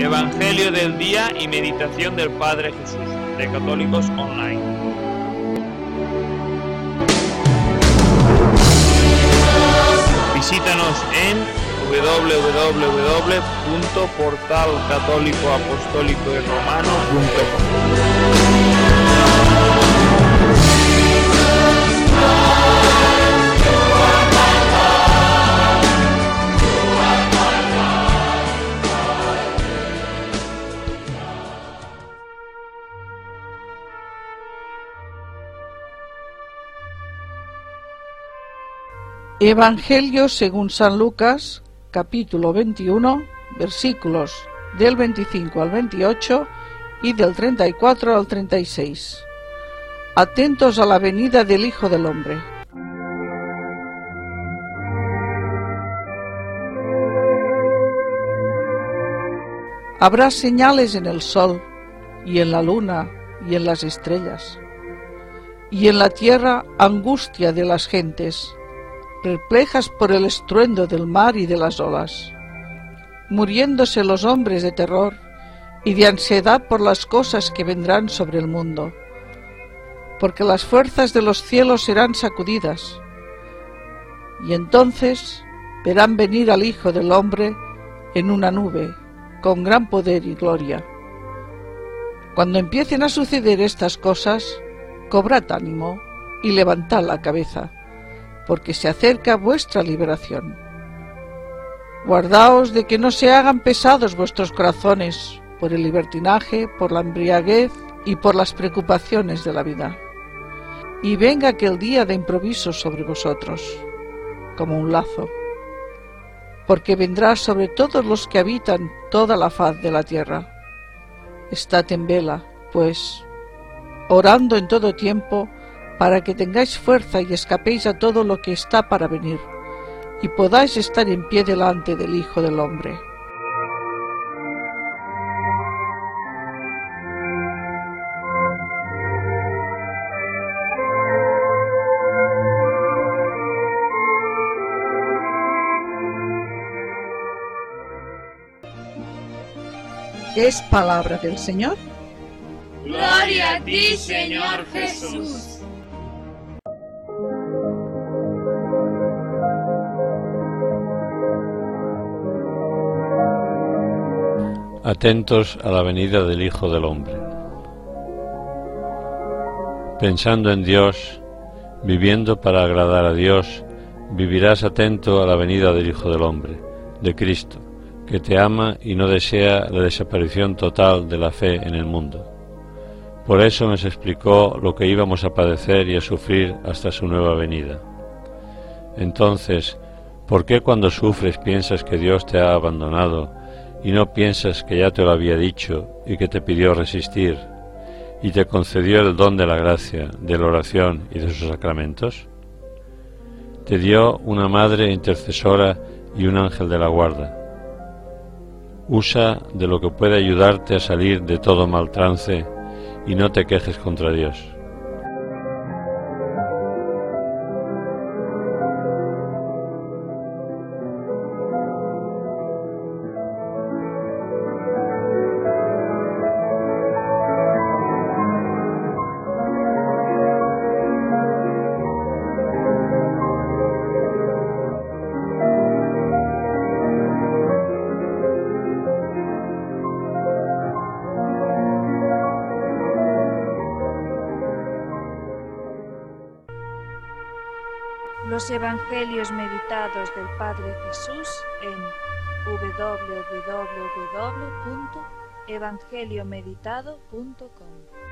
Evangelio del día y meditación del Padre Jesús, de Católicos Online. Visítanos en www.portalcatólicoapostólicoyromano.com. Evangelio según San Lucas, capítulo 21, versículos del 25 al 28 y del 34 al 36. Atentos a la venida del Hijo del Hombre. Habrá señales en el sol, y en la luna, y en las estrellas, y en la tierra angustia de las gentes, perplejas por el estruendo del mar y de las olas, muriéndose los hombres de terror y de ansiedad por las cosas que vendrán sobre el mundo, porque las fuerzas de los cielos serán sacudidas, y entonces verán venir al Hijo del Hombre en una nube, con gran poder y gloria. Cuando empiecen a suceder estas cosas, cobrad ánimo y levantad la cabeza, porque se acerca vuestra liberación. Guardaos de que no se hagan pesados vuestros corazones por el libertinaje, por la embriaguez y por las preocupaciones de la vida. Y venga aquel día de improviso sobre vosotros, como un lazo, porque vendrá sobre todos los que habitan toda la faz de la tierra. Estad en vela, pues, orando en todo tiempo, para que tengáis fuerza y escapéis a todo lo que está para venir, y podáis estar en pie delante del Hijo del Hombre. Es palabra del Señor. Gloria a ti, Señor Jesús. Atentos a la venida del Hijo del Hombre. Pensando en Dios, viviendo para agradar a Dios, vivirás atento a la venida del Hijo del Hombre, de Cristo, que te ama y no desea la desaparición total de la fe en el mundo. Por eso nos explicó lo que íbamos a padecer y a sufrir hasta su nueva venida. Entonces, ¿por qué cuando sufres piensas que Dios te ha abandonado y no piensas que ya te lo había dicho y que te pidió resistir y te concedió el don de la gracia, de la oración y de sus sacramentos? Te dio una madre intercesora y un ángel de la guarda. Usa de lo que puede ayudarte a salir de todo mal trance y no te quejes contra Dios. Los Evangelios meditados del Padre Jesús en www.evangeliomeditado.com.